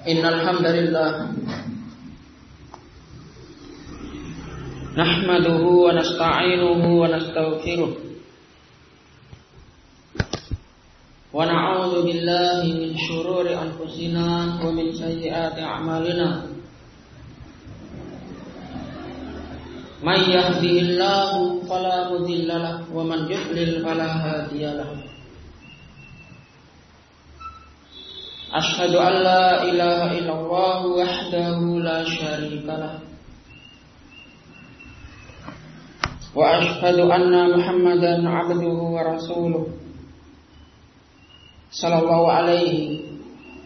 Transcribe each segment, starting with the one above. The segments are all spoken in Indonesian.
Innal hamdalillah nahmaduhu wa nasta'inuhu wa nastaghfiruh wa na'udzu billahi min shururi anfusina wa min sayyiati a'malina. May yahdihillahu fala mudilla lahu wa man yudlil fala hadiya lahu. Ashhadu an la ilaha illallah wahdahu la syarika lah wa ashhadu anna Muhammadan abduhu wa rasuluh sallallahu alaihi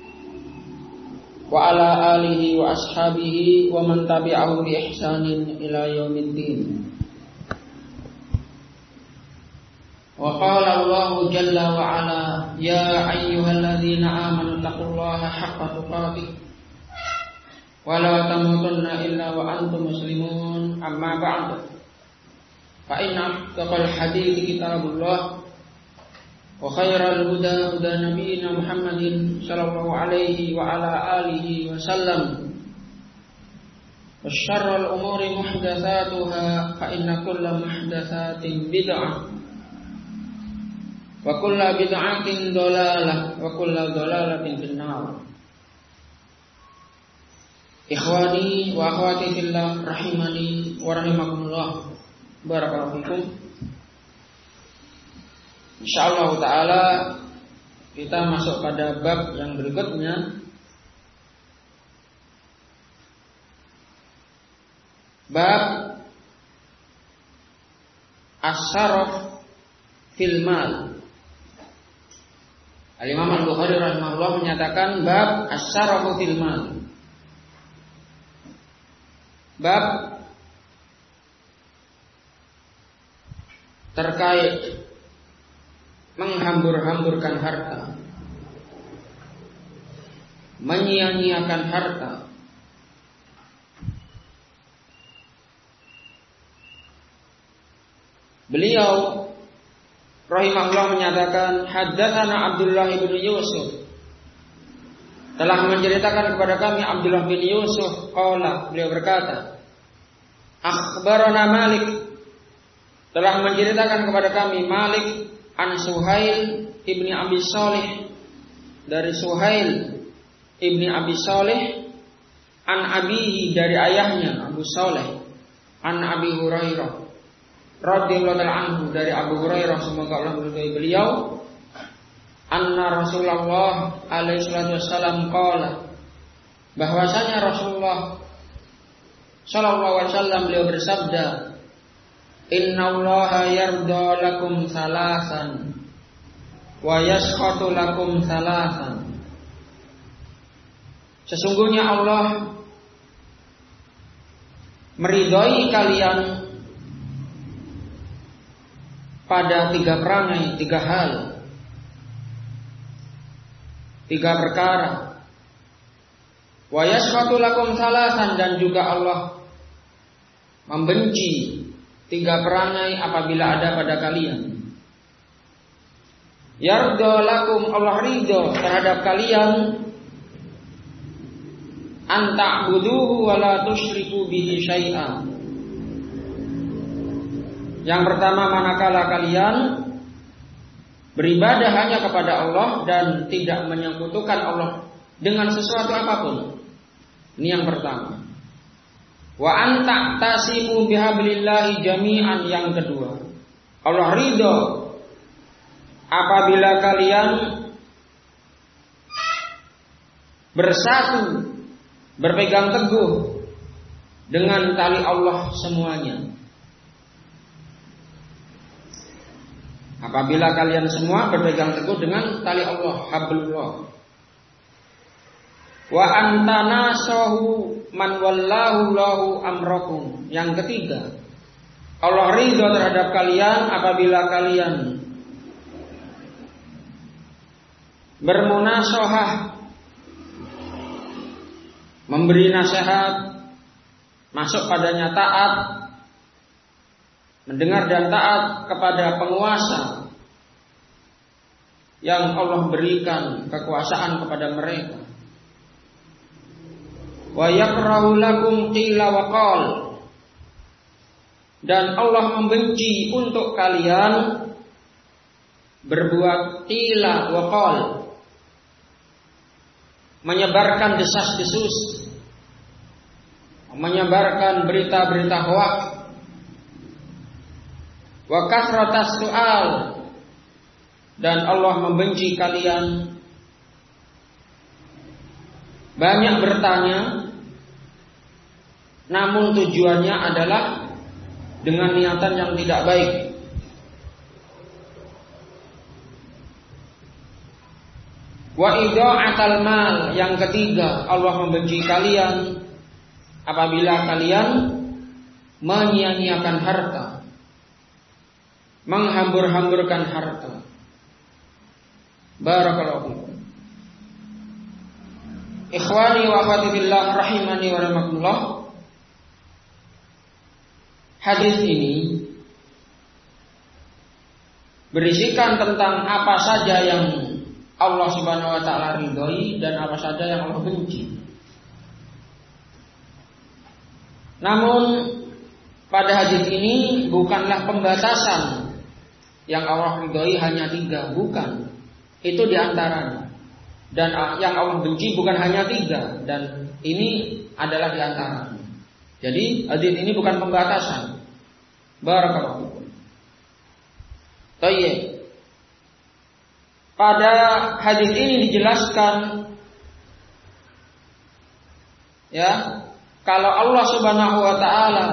wa ala alihi wa ashabihi wa man tabi'ahu bi ihsanin ila yaumiddin. Wa qala Allahu jalla wa ala ya ayyuhalladzina amanu taqullaha haqqa tuqatih wa la tamutunna illa wa antum muslimun. Amma ba'du, fa inna asdaqal hadithi kitabullah wa khairal huda huda nabiyyina Muhammadin sallallahu alaihi wa ala alihi wa sallam wa syarrul umuri muhdatsatuha fa inna kulla muhdatsatin bid'ah wa kullu bid'atin dhalalah wa kullu dhalalatin finnar. Ikhwani wa akhwati fillah rahimani wa rahimakumullah. Barakallahu fikum. Insyaallah taala kita masuk pada bab yang berikutnya. Bab as-sarf fil mal. Al-Imam Al-Bukhari rahimahullah menyatakan bab as-sarfu fil mal. Bab terkait menghambur-hamburkan harta, menyia-nyiakan harta. Beliau rahimahullah menyatakan haddatsana Abdullah bin Yusuf, telah menceritakan kepada kami Abdullah bin Yusuf qala, beliau berkata akhbarana Malik, telah menceritakan kepada kami Malik an Suhail ibni Abi Shalih, dari Suhail ibni Abi Shalih, an abihi, dari ayahnya Abu Shalih, an Abi Hurairah radhiyallahu anhu, dari Abu Hurairah semoga Allah meridhai beliau, anna Rasulullah alaihi salatu wassalam qala, bahwasanya Rasulullah sallallahu alaihi wasallam beliau bersabda, innallaha yarda lakum salasan wa yaskhatu lakum salasan. Sesungguhnya Allah meridhai kalian pada tiga perangai, tiga hal, tiga perkara. Wa yaskhatu lakum salasan, dan juga Allah membenci tiga perangai apabila ada pada kalian. Yarda lakum, Allah ridho terhadap kalian, an ta'buduhu wa la tusyriku bihi syai'an. Yang pertama, manakala kalian beribadah hanya kepada Allah dan tidak menyekutukan Allah dengan sesuatu apapun. Ini yang pertama. Wa an ta'tasimu bihablillahi jami'an, yang kedua. Allah ridho apabila kalian bersatu, berpegang teguh dengan tali Allah semuanya. Apabila kalian semua berpegang teguh dengan tali Allah, hablullah. Wa antanasahu man wallahu lahu amrakum. Yang ketiga, Allah ridho terhadap kalian apabila kalian bermunasahah, memberi nasihat, masuk padanya taat, mendengar dan taat kepada penguasa yang Allah berikan kekuasaan kepada mereka. wa yakrahu lakum qila wa qal, dan Allah membenci untuk kalian berbuat qila wa qal, menyebarkan desas-desus, menyebarkan berita-berita hoak, wa kasratas su'al, dan Allah membenci kalian banyak bertanya, namun tujuannya adalah dengan niatan yang tidak baik. Wa idha'atal mal, yang ketiga, Allah membenci kalian apabila kalian menyia-nyiakan harta, menghambur-hamburkan harta. Barakallahu fikum. Ikhwani wa akhwati billah rahimani wa rahimakumullah. Hadis ini berisikan tentang apa saja yang Allah Subhanahu wa taala ridhoi dan apa saja yang Allah benci. Namun pada hadis ini bukanlah pembatasan yang Allah ridhoi hanya 3, bukan. Itu diantaranya. Dan yang Allah benci bukan hanya 3, dan ini adalah diantaranya. Jadi hadis ini bukan pembatasan. Barakallahu fikum. Baik. Pada hadis ini dijelaskan, ya, kalau Allah Subhanahu wa taala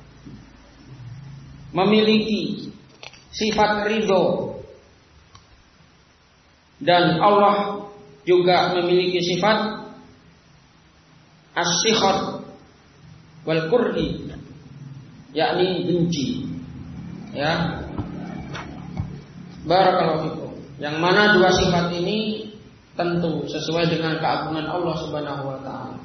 memiliki sifat ridho, dan Allah juga memiliki sifat as-sikhat wal kurhi, yakni benci. Ya. Barakallahu fikum. Yang mana dua sifat ini tentu sesuai dengan keagungan Allah Subhanahu wa taala.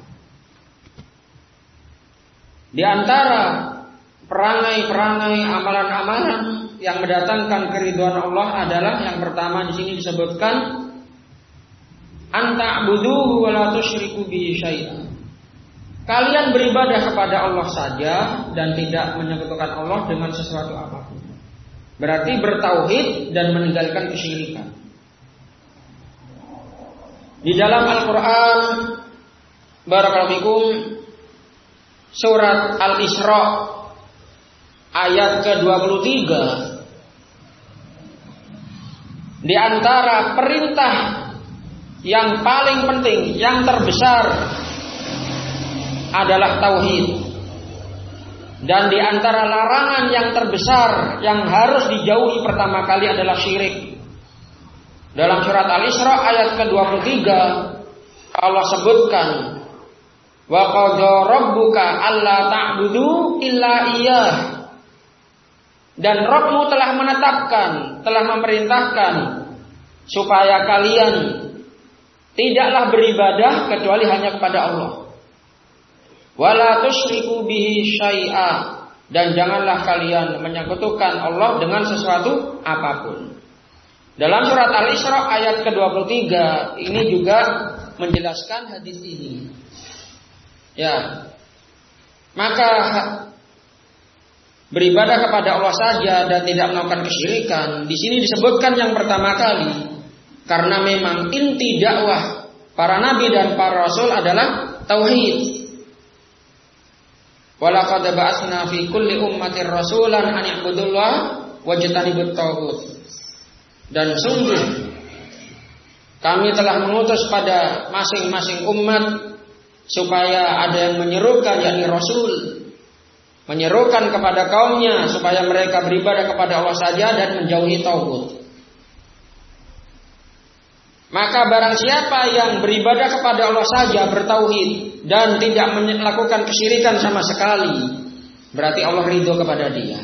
Di antara perangai-perangai amalan-amalan yang mendatangkan keridhaan Allah adalah yang pertama di sini disebutkan anta'buduhu wa la tusyriku bihi syai'an. Kalian beribadah kepada Allah saja dan tidak menyekutukan Allah dengan sesuatu apapun. Berarti bertauhid dan meninggalkan kesyirikan. Di dalam Al-Qur'an, barakallahu fikum, surat Al-Isra ayat ke-23, di antara perintah yang paling penting, yang terbesar adalah tauhid. Dan di antara larangan yang terbesar yang harus dijauhi pertama kali adalah syirik. Dalam surat Al-Isra ayat ke-23 Allah sebutkan, wa qadha rabbuka alla ta'budu illa iyyah. Dan Rabbmu telah menetapkan, telah memerintahkan supaya kalian tidaklah beribadah kecuali hanya kepada Allah. Wala tusyriku bihi syai'a, dan janganlah kalian menyekutukan Allah dengan sesuatu apapun. Dalam surat Al-Isra ayat ke-23 ini juga menjelaskan hadis ini. Ya. Maka beribadah kepada Allah saja dan tidak melakukan kesyirikan di sini disebutkan yang pertama kali karena memang inti dakwah para nabi dan para rasul adalah tauhid. Walaqad ba'atsna fi kulli ummatin rasulan an i'budullaha wajtanibut taghut. Dan sungguh kami telah mengutus pada masing-masing umat supaya ada yang menyerukan, yakni rasul, menyerukan kepada kaumnya supaya mereka beribadah kepada Allah saja dan menjauhi taghut. Maka barang siapa yang beribadah kepada Allah saja, bertauhid dan tidak melakukan kesyirikan sama sekali, berarti Allah ridho kepada dia.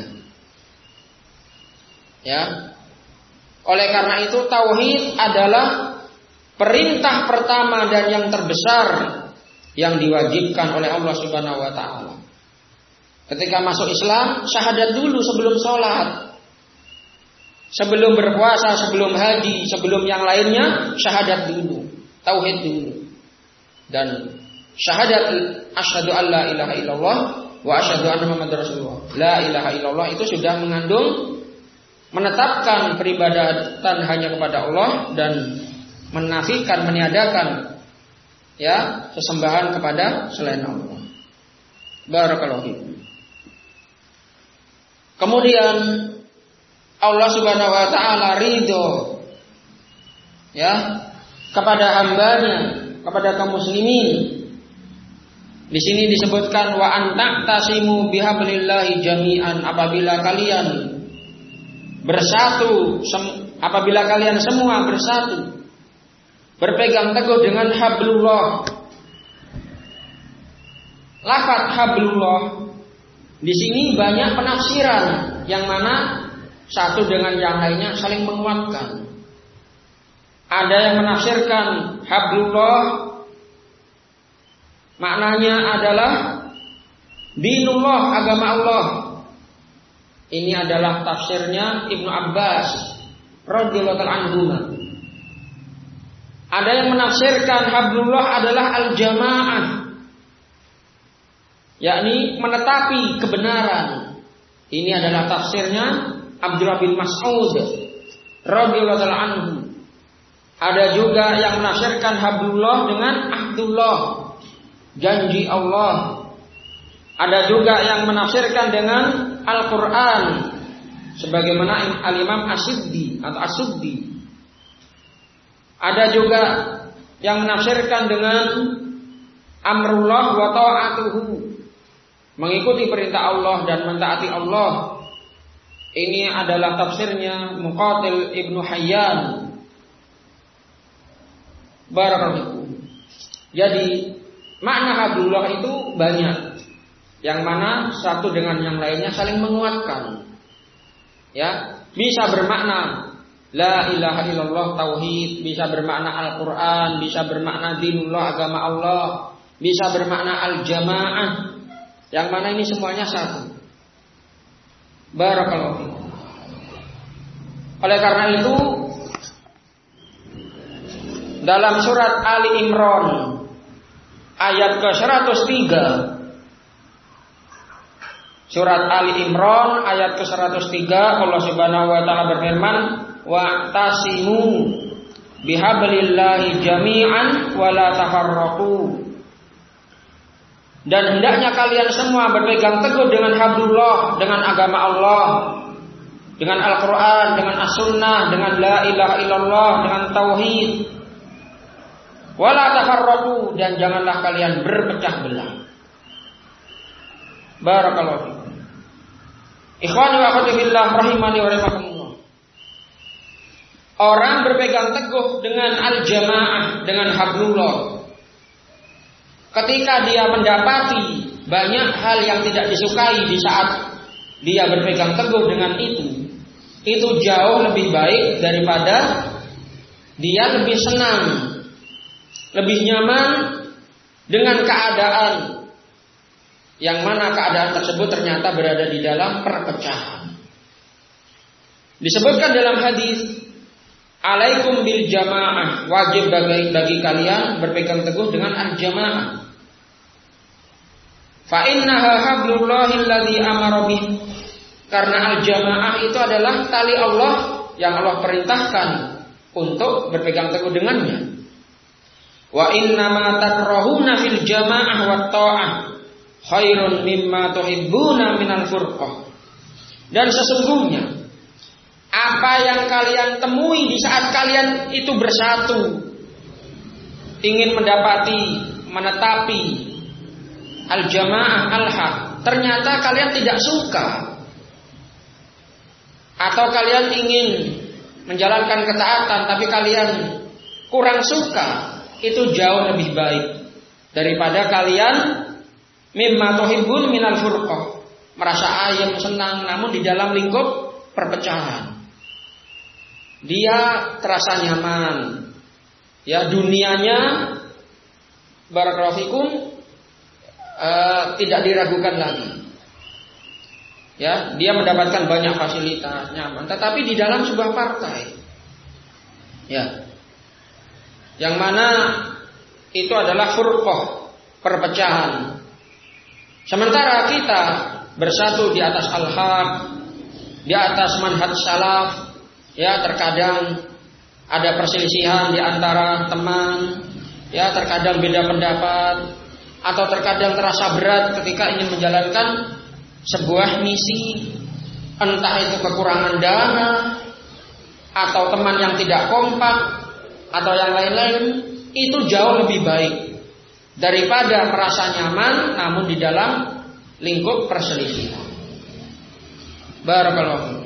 Ya. Oleh karena itu tauhid adalah perintah pertama dan yang terbesar yang diwajibkan oleh Allah Subhanahu wa taala. Ketika masuk Islam, syahadat dulu sebelum sholat. Sebelum berpuasa, sebelum haji, sebelum yang lainnya, syahadat dulu, tauhid dulu. Dan syahadat asyhadu an la ilaha illallah wa asyhadu anna muhammadar rasulullah. La ilaha illallah itu sudah mengandung menetapkan peribadatan hanya kepada Allah dan menafikan, meniadakan ya sesembahan kepada selain Allah. Barakallahu fiikum. Kemudian Allah Subhanahu wa taala ridho ya kepada hambanya, kepada kaum muslimin. Di sini disebutkan wa antaqtasimu bihablillahi jami'an, apabila kalian bersatu, apabila kalian semua bersatu, berpegang teguh dengan hablullah. Lafaz hablullah di sini banyak penafsiran, yang mana satu dengan yang lainnya saling menguatkan. Ada yang menafsirkan hablullah maknanya adalah dinullah, agama Allah. Ini adalah tafsirnya Ibnu Abbas radhiyallahu anhu. Ada yang menafsirkan hablullah adalah al-jamaah, yakni menetapi kebenaran. Ini adalah tafsirnya Abdullah bin Mas'ud radhiyallahu anhu. Ada juga yang menafsirkan hablullah dengan ahdullah, janji Allah. Ada juga yang menafsirkan dengan Al-Quran, sebagaimana Al-Imam As-Suddi atau As-Suddi. Ada juga yang menafsirkan dengan amrullah wa ta'atuhu, mengikuti perintah Allah dan mentaati Allah. Ini adalah tafsirnya Muqatil Ibnu Hayyan. Barakallahu. Jadi makna hablullah itu banyak, yang mana satu dengan yang lainnya saling menguatkan. Ya, bisa bermakna la ilaha illallah tauhid, bisa bermakna Al-Qur'an, bisa bermakna dinullah, agama Allah, bisa bermakna al-jamaah, yang mana ini semuanya satu. Barakallahu. Oleh karena itu dalam surat Ali Imran ayat ke-103, surat Ali Imran ayat ke-103, Allah Subhanahu wa taala berfirman, wa'tasimu bihablillahi jami'an wa la tafarraqu. Dan hendaknya kalian semua berpegang teguh dengan hablullah, dengan agama Allah, dengan Al-Quran, dengan As-Sunnah, dengan la ilaha illallah, dengan tauhid. Wala tafarraqu, dan janganlah kalian berpecah belah. Barakallahu fikum. Ikhwani wa akhwati fillah rahimani wa rahimakumullah. Orang berpegang teguh dengan al-jamaah, dengan hablullah, ketika dia mendapati banyak hal yang tidak disukai di saat dia berpegang teguh dengan itu jauh lebih baik daripada dia lebih senang, lebih nyaman dengan keadaan yang mana keadaan tersebut ternyata berada di dalam perpecahan. Disebutkan dalam hadis, alaikum bil jamaah, wajib bagi kalian berpegang teguh dengan al-jamaah. Fa innaha hablullahi alladzi amara bih. Karena al-jamaah itu adalah tali Allah yang Allah perintahkan untuk berpegang teguh dengannya. Wa innama takrahuna fil jamaah wat ta'ah khairun mimma tuhibbuna minal furqah. Dan sesungguhnya apa yang kalian temui di saat kalian itu bersatu, ingin menetapi al-jamaah al-haq, ternyata kalian tidak suka, atau kalian ingin menjalankan ketaatan tapi kalian kurang suka, itu jauh lebih baik daripada kalian mimma tuhibbun minal furqah, merasa ayem senang namun di dalam lingkup perpecahan. Dia terasa nyaman, ya, dunianya barakallahu fikum tidak diragukan lagi. Ya, dia mendapatkan banyak fasilitas, nyaman, tetapi di dalam sebuah partai, ya, yang mana itu adalah furqah, perpecahan. Sementara kita bersatu di atas al-haq, di atas manhaj salaf. Ya, terkadang ada perselisihan di antara teman, ya, terkadang beda pendapat, atau terkadang terasa berat ketika ingin menjalankan sebuah misi, entah itu kekurangan dana, atau teman yang tidak kompak, atau yang lain-lain. Itu jauh lebih baik daripada merasa nyaman namun di dalam lingkup perselisihan. Barakallahu fikum.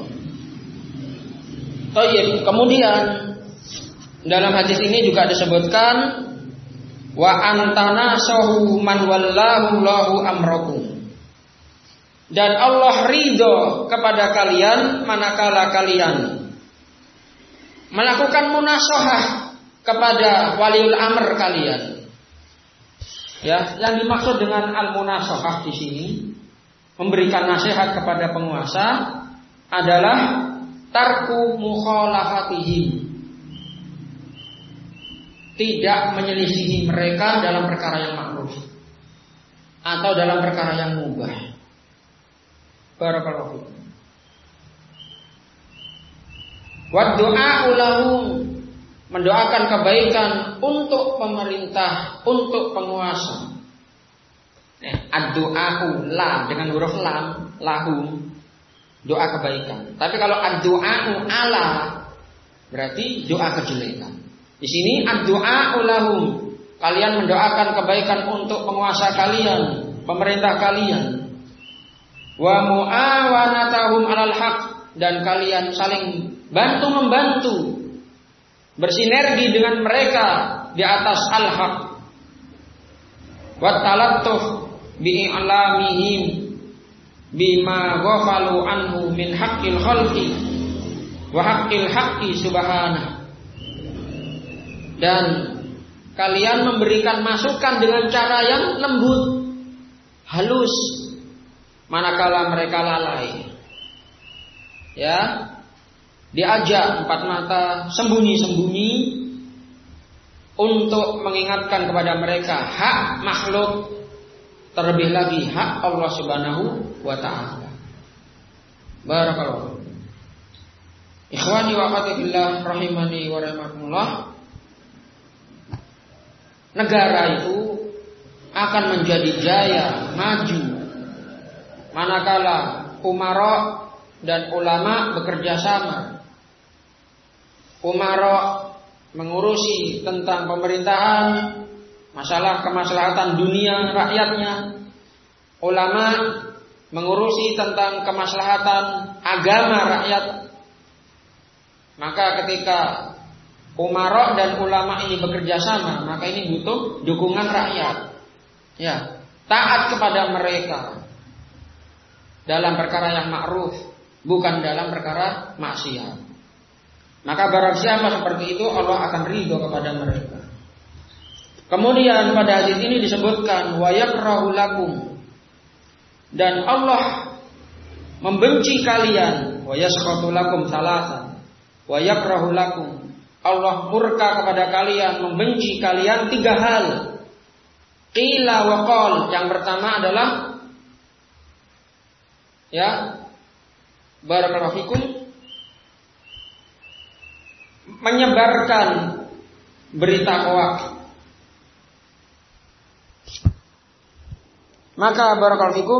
Baik, kemudian dalam hadis ini juga disebutkan wa antanasahu man wallahu lahu amrakum. Dan Allah ridho kepada kalian manakala kalian melakukan munasahah kepada waliul amr kalian. Ya, yang dimaksud dengan al-munasahah di sini, memberikan nasihat kepada penguasa adalah tarku mukhalafatihim. Tidak menyelisihi mereka dalam perkara yang ma'ruf atau dalam perkara yang mubah. Barakallahu fikum. Wa du'a'u lahum, mendoakan kebaikan untuk pemerintah, untuk penguasa. Ad-du'a'u la dengan huruf lam, lahum, doa kebaikan. Tapi kalau ad-du'a'u ala berarti doa kejelekan. Di sini ad-du'a'u lahum, kalian mendoakan kebaikan untuk penguasa kalian, pemerintah kalian. Wa mu'awanatahum 'alal haq, dan kalian saling bantu membantu, bersinergi dengan mereka di atas al-haq. Wa talattuf bi'i'lamihim bima ghafalu anhu min haqqil khalqi wa haqqil haqqi subhanahu. Dan kalian memberikan masukan dengan cara yang lembut, halus, manakala mereka lalai. Ya, diajak empat mata sembunyi-sembunyi untuk mengingatkan kepada mereka hak makhluk, terlebih lagi hak Allah Subhanahu wa taala. Barakallahu. Ikhwani wa akhwati fillah rahimani wa rahimakumullah. Negara itu akan menjadi jaya, maju manakala umara dan ulama bekerja sama. Umara mengurusi tentang pemerintahan, masalah kemaslahatan dunia rakyatnya. Ulama mengurusi tentang kemaslahatan agama rakyat. Maka ketika umara dan ulama ini bekerja sama, maka ini butuh dukungan rakyat. Ya, taat kepada mereka dalam perkara yang ma'ruf, bukan dalam perkara maksiat. Maka barang siapa seperti itu, Allah akan ridho kepada mereka. Kemudian pada hadis ini disebutkan wa yakrahu lakum, dan Allah membenci kalian, wa yaskhatu lakum salasan, wa yakrahu lakum, Allah murka kepada kalian, membenci kalian 3 hal. Qila wa qal, yang pertama adalah ya, barakallahu fikum, menyebarkan berita hoax. Maka barakallahu fikum,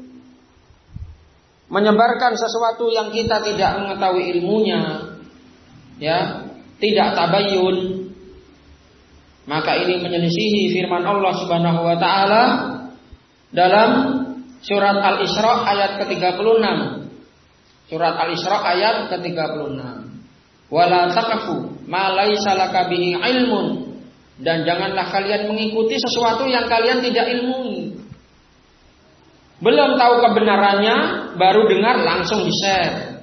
menyebarkan sesuatu yang kita tidak mengetahui ilmunya, ya, tidak tabayyun, maka ini menyelisihi firman Allah Subhanahu wa taala dalam surat Al-Isra ayat ke-36. Surat Al-Isra ayat ke-36. Wala taqfu ma laisa laka bihi ilmun, dan janganlah kalian mengikuti sesuatu yang kalian tidak ilmui. Belum tahu kebenarannya, baru dengar langsung di-share.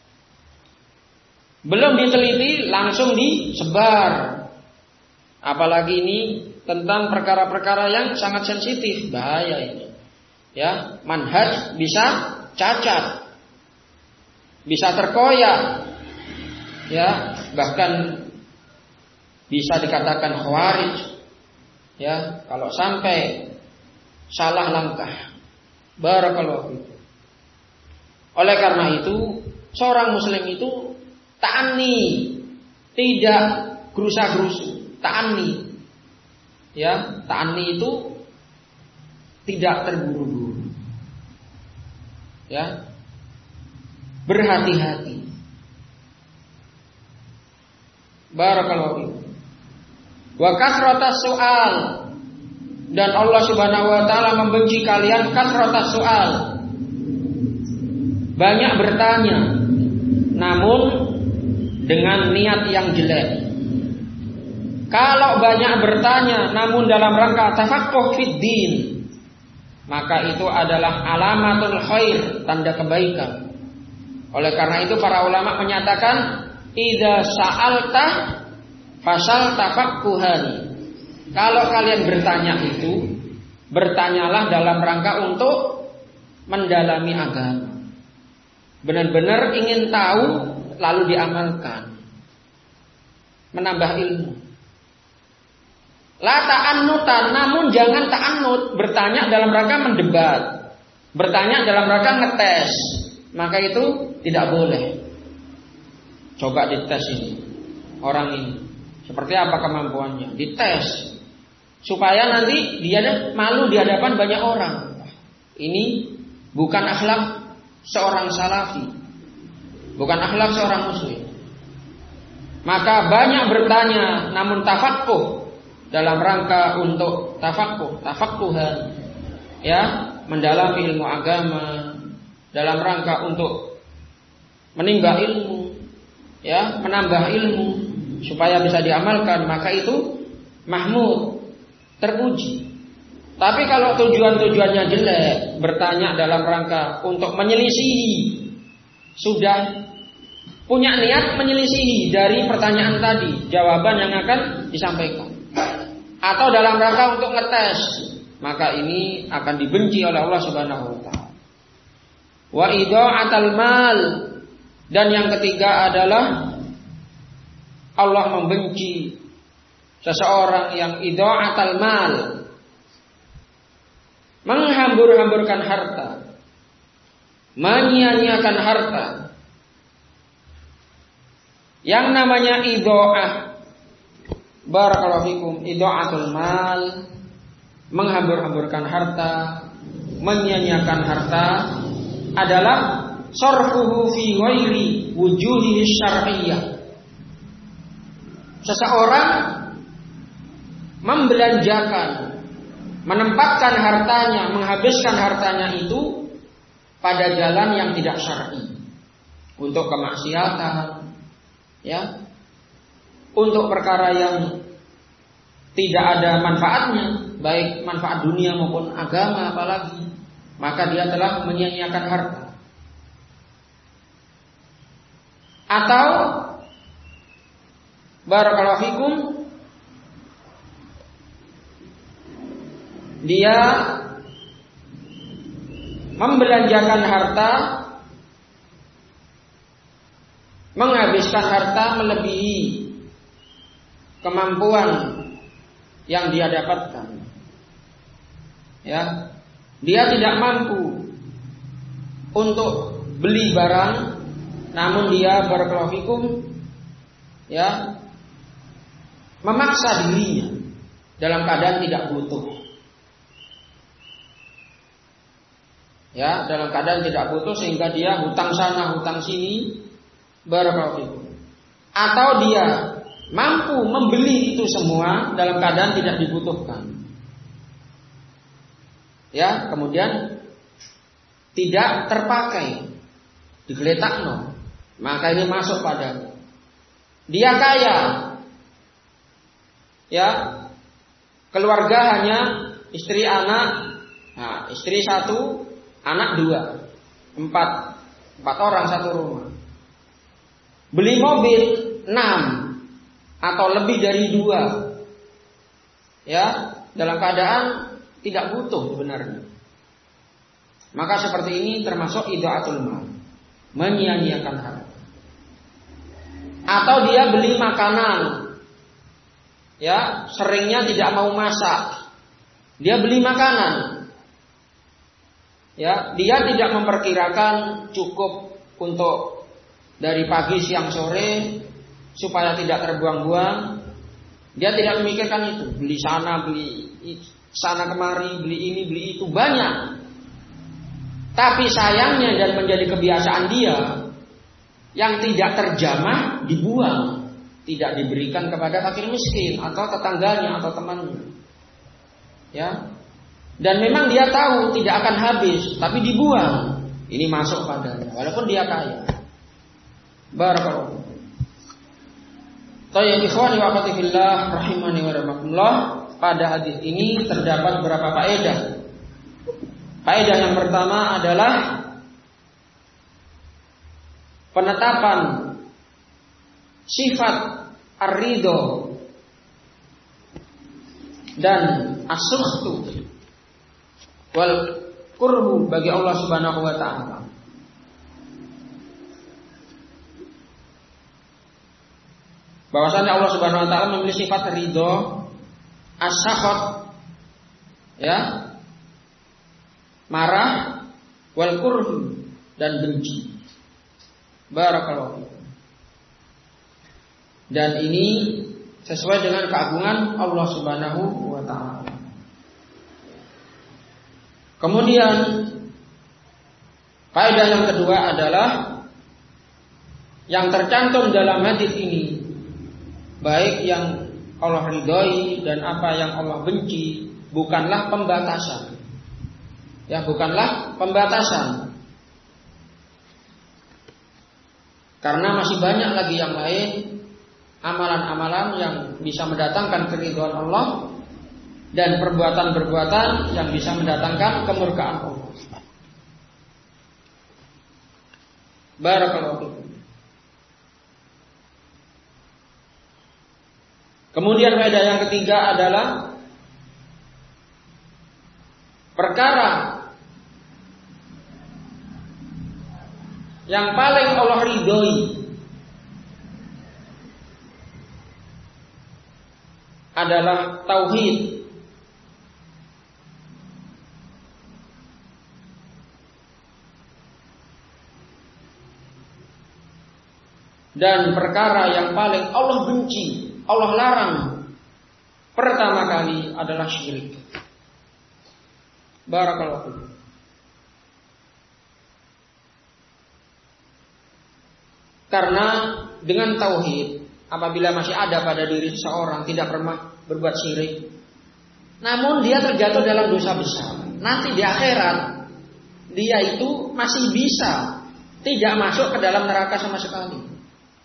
Belum diteliti langsung disebar. Apalagi ini tentang perkara-perkara yang sangat sensitif, bahaya ini. Ya, manhaj bisa cacat, bisa terkoyak, ya, bahkan bisa dikatakan khawarij. Ya, kalau sampai salah langkah. Barakallahu fikum. Oleh karena itu, seorang muslim itu ta'anni, tidak gerusa-gerusu, ta'anni. Ya, ta'anni itu tidak terburu-buru. Ya. Berhati-hati. Barakallahu fikum. Wa kasratas soal, dan Allah Subhanahu wa taala membenci kalian kasratas soal. Banyak bertanya namun dengan niat yang jelek. Kalau banyak bertanya namun dalam rangka tafaqquh fid din, maka itu adalah alamatul khair, tanda kebaikan. Oleh karena itu para ulama menyatakan idza sa'alta fasal tafaqquhan. Kalau kalian bertanya itu, bertanyalah dalam rangka untuk mendalami agama. Benar-benar ingin tahu lalu diamalkan. Menambah ilmu. La ta'annutan, namun jangan ta'annut, bertanya dalam rangka mendebat, bertanya dalam rangka ngetes. Maka itu tidak boleh. Coba dites ini, orang ini seperti apa kemampuannya, dites supaya nanti dia malu di hadapan banyak orang. Ini bukan akhlak seorang salafi, bukan akhlak seorang muslim. Maka banyak bertanya namun tafaqquh, dalam rangka untuk tafaqquhan, ya, mendalami ilmu agama, dalam rangka untuk menimba ilmu, ya, menambah ilmu supaya bisa diamalkan, maka itu mahmud, terpuji. Tapi kalau tujuannya jelek, bertanya dalam rangka untuk menyelisihi, sudah punya niat menyelisihi dari pertanyaan tadi, jawaban yang akan disampaikan, atau dalam rangka untuk ngetes, maka ini akan dibenci oleh Allah Subhanahu wa taala. Wa idha'atal mal, dan yang ketiga adalah Allah membenci seseorang yang idha'atal mal, menghambur-hamburkan harta, menyia-nyiakan harta. Yang namanya idha'ah, barakallahu fikum, idha'atul mal, menghambur-hamburkan harta, menyia-nyiakan harta, adalah sarfuhu fi ghairi wujuhihi syar'iyyah. Seseorang membelanjakan, menempatkan hartanya, menghabiskan hartanya itu pada jalan yang tidak syar'i, untuk kemaksiatan, ya, untuk perkara yang tidak ada manfaatnya, baik manfaat dunia maupun agama apalagi, maka dia telah menyia-nyiakan harta. Atau barakallahu fikum, dia membelanjakan harta, menghabiskan harta melebihi kemampuan yang dia dapatkan. Ya, dia tidak mampu untuk beli barang, namun dia barakallahu fikum, ya, memaksa dirinya dalam keadaan tidak butuh. Ya, dalam keadaan tidak butuh sehingga dia hutang sana, hutang sini, barakallahu fikum. Atau dia mampu membeli itu semua dalam keadaan tidak dibutuhkan. Ya, kemudian tidak terpakai, digeletakno, maka ini masuk pada dia kaya. Ya, keluarga hanya istri anak, nah, istri satu, anak dua, empat orang satu rumah. Beli mobil 6 atau lebih dari 2, ya, dalam keadaan tidak butuh sebenarnya. Maka seperti ini termasuk idha'atul mal, menyia-nyiakan harta. Atau dia beli makanan, ya, seringnya tidak mau masak, dia beli makanan, Ya, dia tidak memperkirakan cukup untuk dari pagi siang sore supaya tidak terbuang-buang. Dia tidak memikirkan itu, beli sana kemari, beli ini, beli itu, banyak. Tapi sayangnya dan menjadi kebiasaan dia, yang tidak terjamah dibuang, tidak diberikan kepada fakir miskin atau tetangganya atau temannya. Ya. Dan memang dia tahu tidak akan habis, tapi dibuang. Ini masuk padanya, walaupun dia kaya. Barakallahu. Tayyib ikhwani wa akhwati fillah rahimani wa rahmatullah. Pada hadis ini terdapat beberapa faedah. Faedah yang pertama adalah penetapan sifat ar-ridho dan as-sukhtu wal kurhu bagi Allah Subhanahu wa taala. Bahwasanya Allah Subhanahu wa taala memiliki sifat ridho, as-sakhat, ya, marah, wal kurhu dan benci. Barakallahu. Dan ini sesuai dengan keagungan Allah Subhanahu wa taala. Kemudian faedah yang kedua adalah yang tercantum dalam hadis ini, baik yang Allah ridhoi dan apa yang Allah benci, bukanlah pembatasan. Ya, bukanlah pembatasan. Karena masih banyak lagi yang lain, amalan-amalan yang bisa mendatangkan keridhaan Allah dan perbuatan-perbuatan yang bisa mendatangkan kemurkaan Allah. Barakallahu fikum. Kemudian faedah yang ketiga adalah perkara yang paling Allah ridhoi adalah tauhid. Dan perkara yang paling Allah benci, Allah larang pertama kali adalah syirik. Barakallahu fikum. Karena dengan tauhid, apabila masih ada pada diri seseorang tidak pernah berbuat syirik, namun dia terjatuh dalam dosa besar, nanti di akhirat dia itu masih bisa tidak masuk ke dalam neraka sama sekali.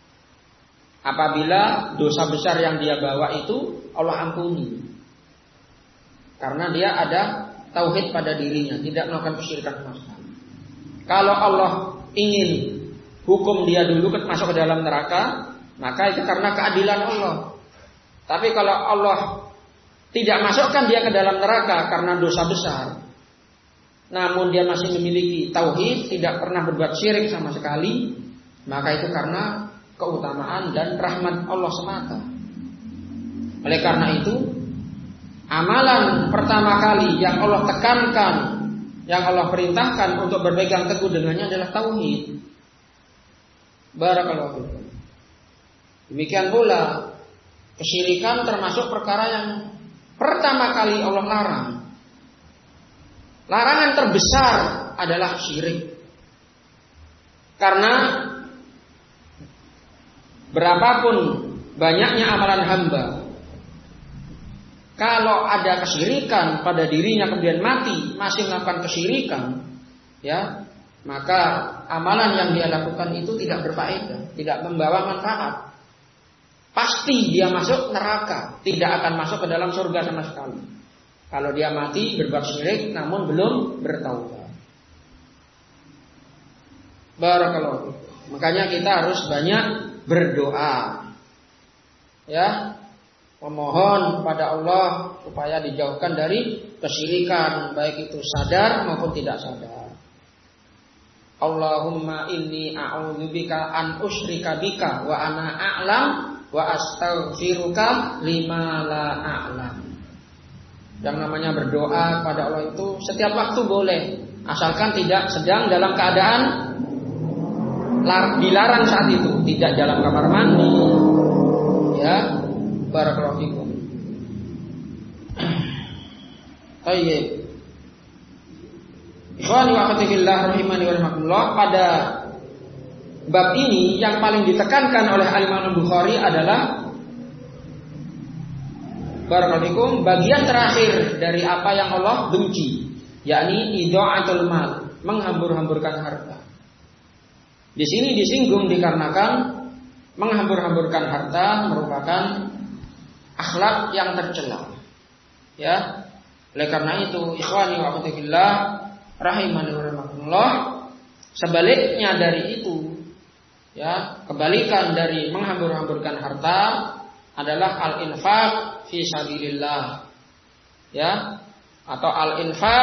Apabila dosa besar yang dia bawa itu Allah ampuni, karena dia ada tauhid pada dirinya, tidak melakukan kesyirikan sama sekali. Kalau Allah ingin hukum dia dulu masuk ke dalam neraka, maka itu karena keadilan Allah. Tapi kalau Allah tidak masukkan dia ke dalam neraka karena dosa besar, namun dia masih memiliki tauhid, tidak pernah berbuat syirik sama sekali, maka itu karena keutamaan dan rahmat Allah semata. Oleh karena itu, amalan pertama kali yang Allah tekankan, yang Allah perintahkan untuk berpegang teguh dengannya adalah tauhid. Barakallahu fikum. Demikian pula kesyirikan termasuk perkara yang pertama kali Allah larang. Larangan terbesar adalah syirik. Karena berapapun banyaknya amalan hamba, kalau ada kesyirikan pada dirinya kemudian mati masih melakukan kesyirikan, ya, maka amalan yang dia lakukan itu tidak berfaedah, tidak membawa manfaat. Pasti dia masuk neraka, tidak akan masuk ke dalam surga sama sekali. Kalau dia mati berbuat syirik namun belum bertaubat. Barakallahu. Makanya kita harus banyak berdoa, ya, memohon kepada Allah supaya dijauhkan dari kesyirikan, baik itu sadar maupun tidak sadar. Allahumma inni a'udzubika an usyrika bika wa ana a'lam wa astaghfiruka lima la a'lam. Yang namanya berdoa pada Allah itu setiap waktu boleh, asalkan tidak sedang dalam keadaan dilarang saat itu, tidak dalam kamar mandi. Ya, barakallahu fikum. Baik. Ikhwani wa akhwati fillah rahimani wa rahimakumullah, pada bab ini yang paling ditekankan oleh Imam Bukhari adalah barakallahu fikum bagian terakhir dari apa yang Allah benci, yakni idha'atul mal, menghambur-hamburkan harta. Di sini disinggung dikarenakan menghambur-hamburkan harta merupakan akhlak yang tercela. Ya. Oleh karena itu, ikhwani wa akhwati fillah rahimani wa rahimakumullah, sebaliknya dari itu, ya, kebalikan dari menghambur-hamburkan harta adalah al-infaq fi sabilillah. Ya, atau al-infaq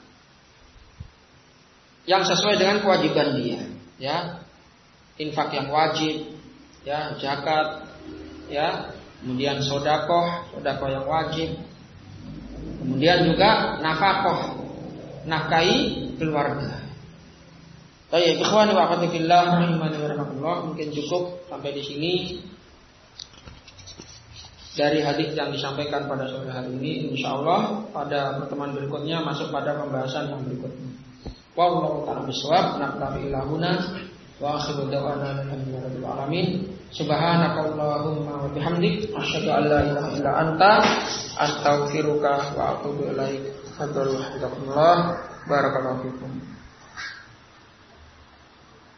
yang sesuai dengan kewajiban dia. Ya, infak yang wajib, ya, zakat, ya, kemudian sedekah yang wajib, kemudian juga nafkah, nafkahi keluarga. Baik, ikhwani wa akhwati fillah rahimani wa rahimakumullah, mungkin cukup sampai di sini dari hadis yang disampaikan pada sore hari ini. Insyaallah pada pertemuan berikutnya masuk pada pembahasan yang berikutnya. Wallahu ta'ala bishawab. Naktafi ilahuna wa akhiru da'wana alhamdulillahi alamin. Subhanakallahumma wa bihamdik asyhadu an la ilaha illa anta astaghfiruka wa atubu ilaik. Hadrallah barakallahu fikum.